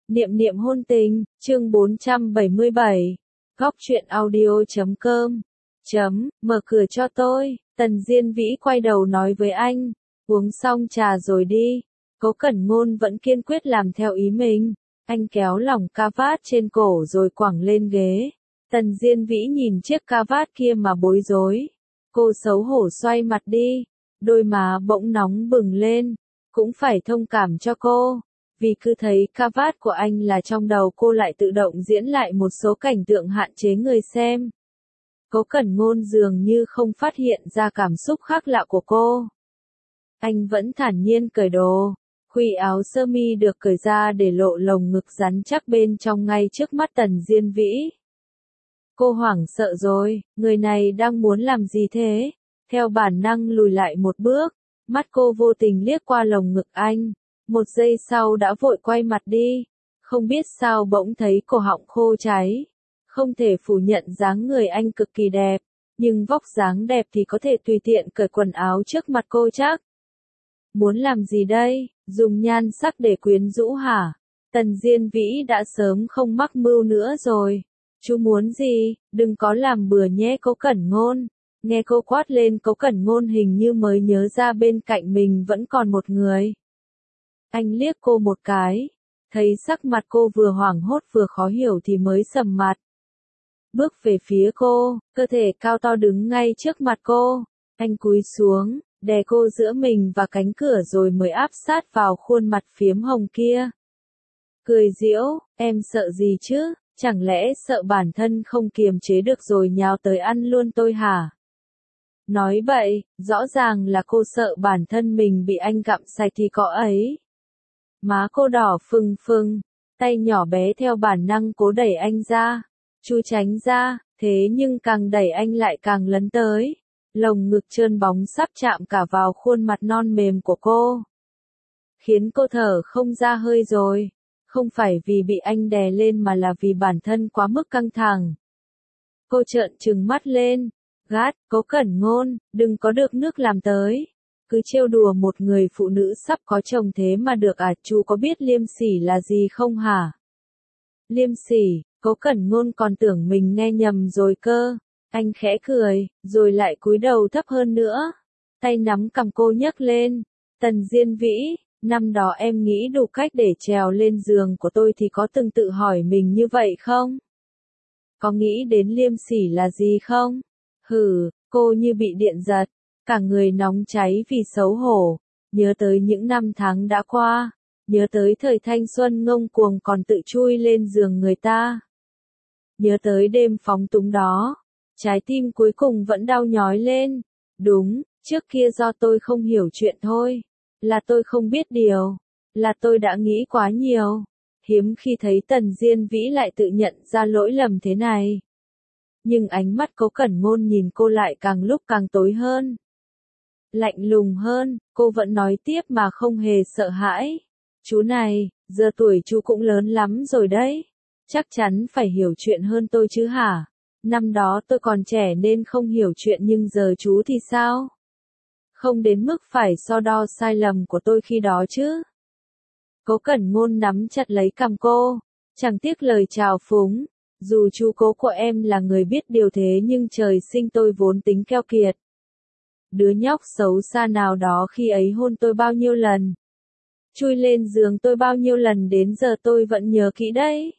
Niệm niệm hôn tình, chương 477. Góc truyện audio.com. Mở cửa cho tôi. Tần Diên Vĩ quay đầu nói với anh. Uống xong trà rồi đi. Cố Cẩn Ngôn vẫn kiên quyết làm theo ý mình. Anh kéo lỏng ca vát trên cổ rồi quẳng lên ghế. Tần Diên Vĩ nhìn chiếc ca vát kia mà bối rối. Cô xấu hổ xoay mặt đi. Đôi má bỗng nóng bừng lên. Cũng phải thông cảm cho cô. Vì cứ thấy ca vát của anh là trong đầu cô lại tự động diễn lại một số cảnh tượng hạn chế người xem. Cố Cẩn Ngôn dường như không phát hiện ra cảm xúc khác lạ của cô. Anh vẫn thản nhiên cởi đồ. Khuy áo sơ mi được cởi ra để lộ lồng ngực rắn chắc bên trong ngay trước mắt Tần Diên Vĩ. Cô hoảng sợ rồi, người này đang muốn làm gì thế? Theo bản năng lùi lại một bước, mắt cô vô tình liếc qua lồng ngực anh. Một giây sau đã vội quay mặt đi, không biết sao bỗng thấy cổ họng khô cháy. Không thể phủ nhận dáng người anh cực kỳ đẹp, nhưng vóc dáng đẹp thì có thể tùy tiện cởi quần áo trước mặt cô chắc. Muốn làm gì đây, dùng nhan sắc để quyến rũ hả? Tần Diên Vĩ đã sớm không mắc mưu nữa rồi. Chú muốn gì, đừng có làm bừa nhé Cố Cẩn Ngôn. Nghe cô quát lên Cố Cẩn Ngôn hình như mới nhớ ra bên cạnh mình vẫn còn một người. Anh liếc cô một cái, thấy sắc mặt cô vừa hoảng hốt vừa khó hiểu thì mới sầm mặt. Bước về phía cô, cơ thể cao to đứng ngay trước mặt cô. Anh cúi xuống, đè cô giữa mình và cánh cửa rồi mới áp sát vào khuôn mặt phiếm hồng kia. Cười giễu, em sợ gì chứ, chẳng lẽ sợ bản thân không kiềm chế được rồi nhào tới ăn luôn tôi hả? Nói bậy, rõ ràng là cô sợ bản thân mình bị anh gặm sạch thì có ấy. Má cô đỏ phừng phừng, tay nhỏ bé theo bản năng cố đẩy anh ra. Chú tránh ra, thế nhưng càng đẩy anh lại càng lấn tới. Lồng ngực trơn bóng sắp chạm cả vào khuôn mặt non mềm của cô. Khiến cô thở không ra hơi rồi. Không phải vì bị anh đè lên mà là vì bản thân quá mức căng thẳng. Cô trợn trừng mắt lên. Gắt, Cố Cẩn Ngôn, đừng có được nước làm tới. Cứ trêu đùa một người phụ nữ sắp có chồng thế mà được à, chú có biết liêm sỉ là gì không hả? Liêm sỉ, Cố Cẩn Ngôn còn tưởng mình nghe nhầm rồi cơ. Anh khẽ cười, rồi lại cúi đầu thấp hơn nữa. Tay nắm cằm cô nhấc lên. Tần Diên Vĩ, năm đó em nghĩ đủ cách để trèo lên giường của tôi thì có từng tự hỏi mình như vậy không? Có nghĩ đến liêm sỉ là gì không? Hừ, cô như bị điện giật. Cả người nóng cháy vì xấu hổ, nhớ tới những năm tháng đã qua, nhớ tới thời thanh xuân ngông cuồng còn tự chui lên giường người ta. Nhớ tới đêm phóng túng đó, trái tim cuối cùng vẫn đau nhói lên. Đúng, trước kia do tôi không hiểu chuyện thôi, là tôi không biết điều, là tôi đã nghĩ quá nhiều. Hiếm khi thấy Tần Diên Vĩ lại tự nhận ra lỗi lầm thế này. Nhưng ánh mắt Cố Cẩn Ngôn nhìn cô lại càng lúc càng tối hơn. Lạnh lùng hơn, cô vẫn nói tiếp mà không hề sợ hãi. Chú này, giờ tuổi chú cũng lớn lắm rồi đấy. Chắc chắn phải hiểu chuyện hơn tôi chứ hả? Năm đó tôi còn trẻ nên không hiểu chuyện nhưng giờ chú thì sao? Không đến mức phải so đo sai lầm của tôi khi đó chứ. Cố Cẩn Ngôn nắm chặt lấy cằm cô, chẳng tiếc lời chào phúng. Dù chú Cố của em là người biết điều thế nhưng trời sinh tôi vốn tính keo kiệt. Đứa nhóc xấu xa nào đó khi ấy hôn tôi bao nhiêu lần. Chui lên giường tôi bao nhiêu lần đến giờ tôi vẫn nhớ kỹ đấy.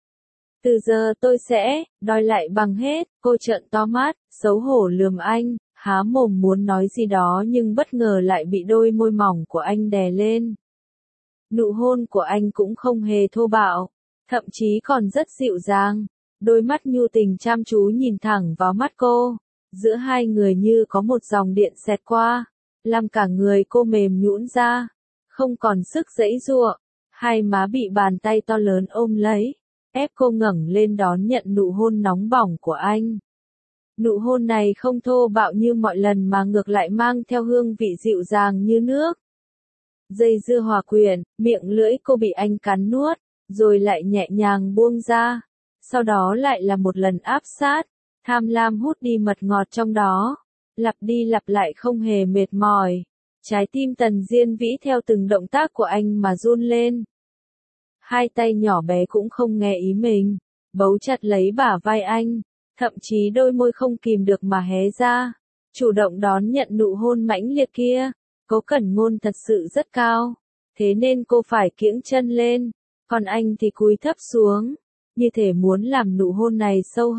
Từ giờ tôi sẽ đòi lại bằng hết. Cô trợn to mắt, xấu hổ lườm anh, há mồm muốn nói gì đó nhưng bất ngờ lại bị đôi môi mỏng của anh đè lên. Nụ hôn của anh cũng không hề thô bạo, thậm chí còn rất dịu dàng. Đôi mắt nhu tình chăm chú nhìn thẳng vào mắt cô. Giữa hai người như có một dòng điện xẹt qua, làm cả người cô mềm nhũn ra, không còn sức giãy giụa. Hai má bị bàn tay to lớn ôm lấy, ép cô ngẩng lên đón nhận nụ hôn nóng bỏng của anh. Nụ hôn này không thô bạo như mọi lần mà ngược lại mang theo hương vị dịu dàng như nước. Dây dưa hòa quyện, miệng lưỡi cô bị anh cắn nuốt, rồi lại nhẹ nhàng buông ra. Sau đó lại là một lần áp sát, tham lam hút đi mật ngọt trong đó, lặp đi lặp lại không hề mệt mỏi. Trái tim Tần Diên Vĩ theo từng động tác của anh mà run lên. Hai tay nhỏ bé cũng không nghe ý mình, bấu chặt lấy bả vai anh, thậm chí đôi môi không kìm được mà hé ra, chủ động đón nhận nụ hôn mãnh liệt kia. Cố Cẩn Ngôn thật sự rất cao, thế nên cô phải kiễng chân lên, còn anh thì cúi thấp xuống, như thể muốn làm nụ hôn này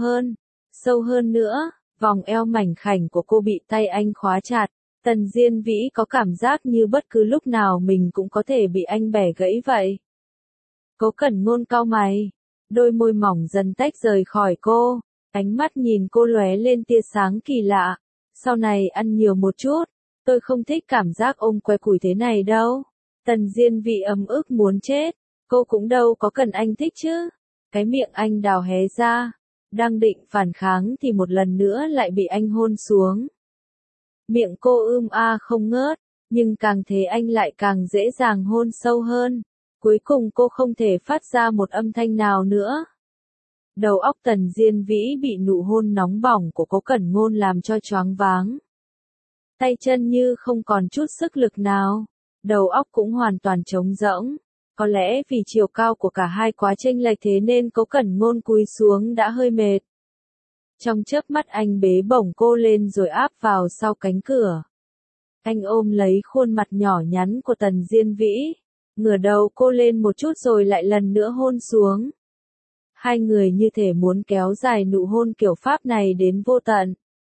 sâu hơn nữa. Vòng eo mảnh khảnh của cô bị tay anh khóa chặt, Tần Diên Vĩ có cảm giác như bất cứ lúc nào mình cũng có thể bị anh bẻ gãy vậy. Cố Cẩn Ngôn cau mày, đôi môi mỏng dần tách rời khỏi cô, ánh mắt nhìn cô lóe lên tia sáng kỳ lạ. Sau này ăn nhiều một chút, tôi không thích cảm giác ôm que củi thế này đâu. Tần Diên Vĩ ấm ức muốn chết, cô cũng đâu có cần anh thích chứ. Cái miệng anh đào hé ra, đang định phản kháng thì một lần nữa lại bị anh hôn xuống. Miệng cô không ngớt, nhưng càng thế anh lại càng dễ dàng hôn sâu hơn. Cuối cùng cô không thể phát ra một âm thanh nào nữa. Đầu óc Tần Diên Vĩ bị nụ hôn nóng bỏng của Cố Cẩn Ngôn làm cho choáng váng. Tay chân như không còn chút sức lực nào, đầu óc cũng hoàn toàn trống rỗng. Có lẽ vì chiều cao của cả hai quá chênh lệch thế nên Cố Cẩn Ngôn cúi xuống đã hơi mệt. Trong chớp mắt anh bế bổng cô lên rồi áp vào sau cánh cửa. Anh ôm lấy khuôn mặt nhỏ nhắn của Tần Diên Vĩ, ngửa đầu cô lên một chút rồi lại lần nữa hôn xuống. Hai người như thể muốn kéo dài nụ hôn kiểu Pháp này đến vô tận.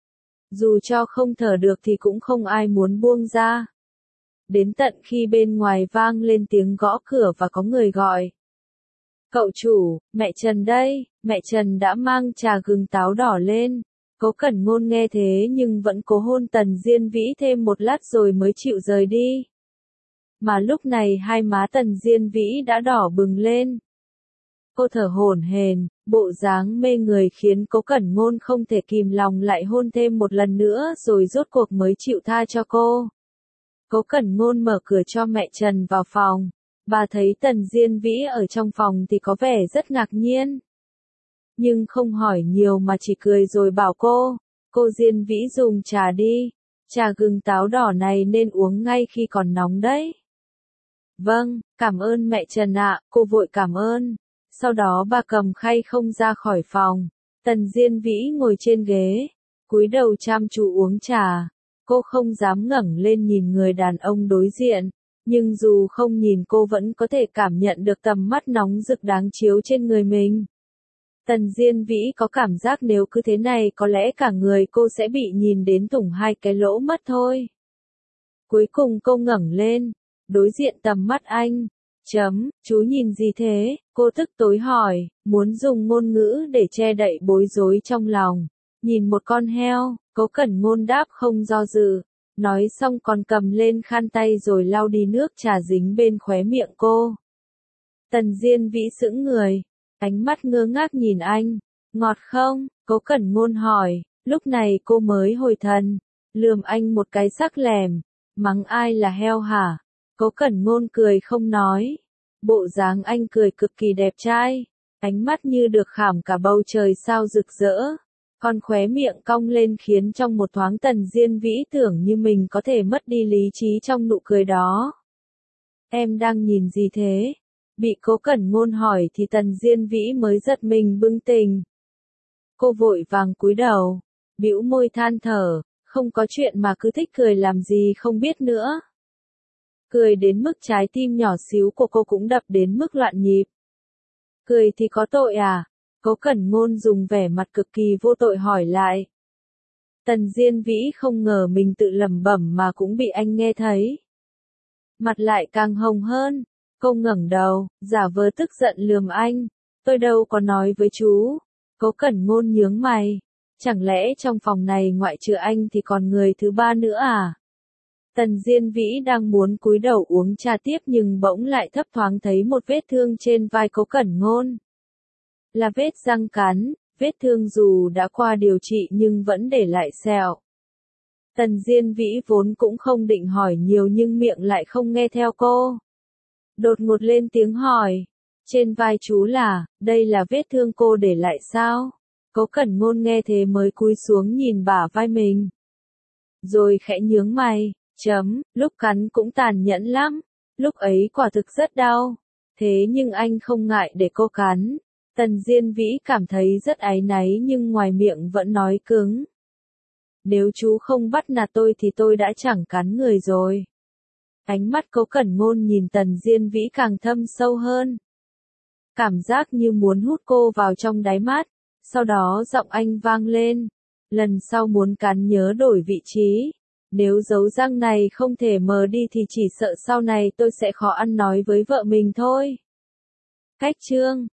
Dù cho không thở được thì cũng không ai muốn buông ra. Đến tận khi bên ngoài vang lên tiếng gõ cửa và có người gọi. Cậu chủ, mẹ Trần đây, mẹ Trần đã mang trà gừng táo đỏ lên. Cố Cẩn Ngôn nghe thế nhưng vẫn cố hôn Tần Diên Vĩ thêm một lát rồi mới chịu rời đi. Mà lúc này hai má Tần Diên Vĩ đã đỏ bừng lên. Cô thở hổn hển, bộ dáng mê người khiến Cố Cẩn Ngôn không thể kìm lòng lại hôn thêm một lần nữa rồi rốt cuộc mới chịu tha cho cô. Cố Cẩn Ngôn mở cửa cho mẹ Trần vào phòng. Bà thấy Tần Diên Vĩ ở trong phòng thì có vẻ rất ngạc nhiên. Nhưng không hỏi nhiều mà chỉ cười rồi bảo cô Diên Vĩ dùng trà đi, trà gừng táo đỏ này nên uống ngay khi còn nóng đấy. Vâng, cảm ơn mẹ Trần ạ, cô vội cảm ơn. Sau đó bà cầm khay không ra khỏi phòng. Tần Diên Vĩ ngồi trên ghế, cúi đầu chăm chú uống trà. Cô không dám ngẩng lên nhìn người đàn ông đối diện, nhưng dù không nhìn cô vẫn có thể cảm nhận được tầm mắt nóng rực đáng chiếu trên người mình. Tần Diên Vĩ có cảm giác nếu cứ thế này có lẽ cả người cô sẽ bị nhìn đến thủng hai cái lỗ mất thôi. Cuối cùng cô ngẩng lên, đối diện tầm mắt anh. Chú nhìn gì thế? Cô tức tối hỏi, muốn dùng ngôn ngữ để che đậy bối rối trong lòng. Nhìn một con heo, Cố Cẩn Ngôn đáp không do dự. Nói xong còn cầm lên khăn tay rồi lau đi nước trà dính bên khóe miệng cô. Tần Diên Vĩ sững người, ánh mắt ngơ ngác nhìn anh. Ngọt không? Cố Cẩn Ngôn hỏi. Lúc này cô mới hồi thần, lườm anh một cái sắc lẻm. Mắng ai là heo hả? Cố Cẩn Ngôn cười không nói. Bộ dáng anh cười cực kỳ đẹp trai, ánh mắt như được khảm cả bầu trời sao rực rỡ. Còn khóe miệng cong lên khiến trong một thoáng Tần Diên Vĩ tưởng như mình có thể mất đi lý trí trong nụ cười đó. Em đang nhìn gì thế? Bị Cố Cẩn Ngôn hỏi thì Tần Diên Vĩ mới giật mình bừng tỉnh. Cô vội vàng cúi đầu, bĩu môi than thở, không có chuyện mà cứ thích cười làm gì không biết nữa. Cười đến mức trái tim nhỏ xíu của cô cũng đập đến mức loạn nhịp. Cười thì có tội à? Cố Cẩn Ngôn dùng vẻ mặt cực kỳ vô tội hỏi lại. Tần Diên Vĩ không ngờ mình tự lẩm bẩm mà cũng bị anh nghe thấy. Mặt lại càng hồng hơn, cô ngẩng đầu, giả vờ tức giận lườm anh. Tôi đâu có nói với chú. Cố Cẩn Ngôn nhướng mày. Chẳng lẽ trong phòng này ngoại trừ anh thì còn người thứ ba nữa à? Tần Diên Vĩ đang muốn cúi đầu uống trà tiếp nhưng bỗng lại thấp thoáng thấy một vết thương trên vai Cố Cẩn Ngôn. Là vết răng cắn, vết thương dù đã qua điều trị nhưng vẫn để lại sẹo. Tần Diên Vĩ vốn cũng không định hỏi nhiều nhưng miệng lại không nghe theo cô. Đột ngột lên tiếng hỏi, trên vai chú đây là vết thương cô để lại sao? Cố Cẩn Ngôn nghe thế mới cúi xuống nhìn bả vai mình. Rồi khẽ nhướng mày. Lúc cắn cũng tàn nhẫn lắm, lúc ấy quả thực rất đau. Thế nhưng anh không ngại để cô cắn. Tần Diên Vĩ cảm thấy rất áy náy nhưng ngoài miệng vẫn nói cứng. Nếu chú không bắt nạt tôi thì tôi đã chẳng cắn người rồi. Ánh mắt Cố Cẩn Ngôn nhìn Tần Diên Vĩ càng thâm sâu hơn. Cảm giác như muốn hút cô vào trong đáy mắt. Sau đó giọng anh vang lên. Lần sau muốn cắn nhớ đổi vị trí. Nếu dấu răng này không thể mờ đi thì chỉ sợ sau này tôi sẽ khó ăn nói với vợ mình thôi. Cách chương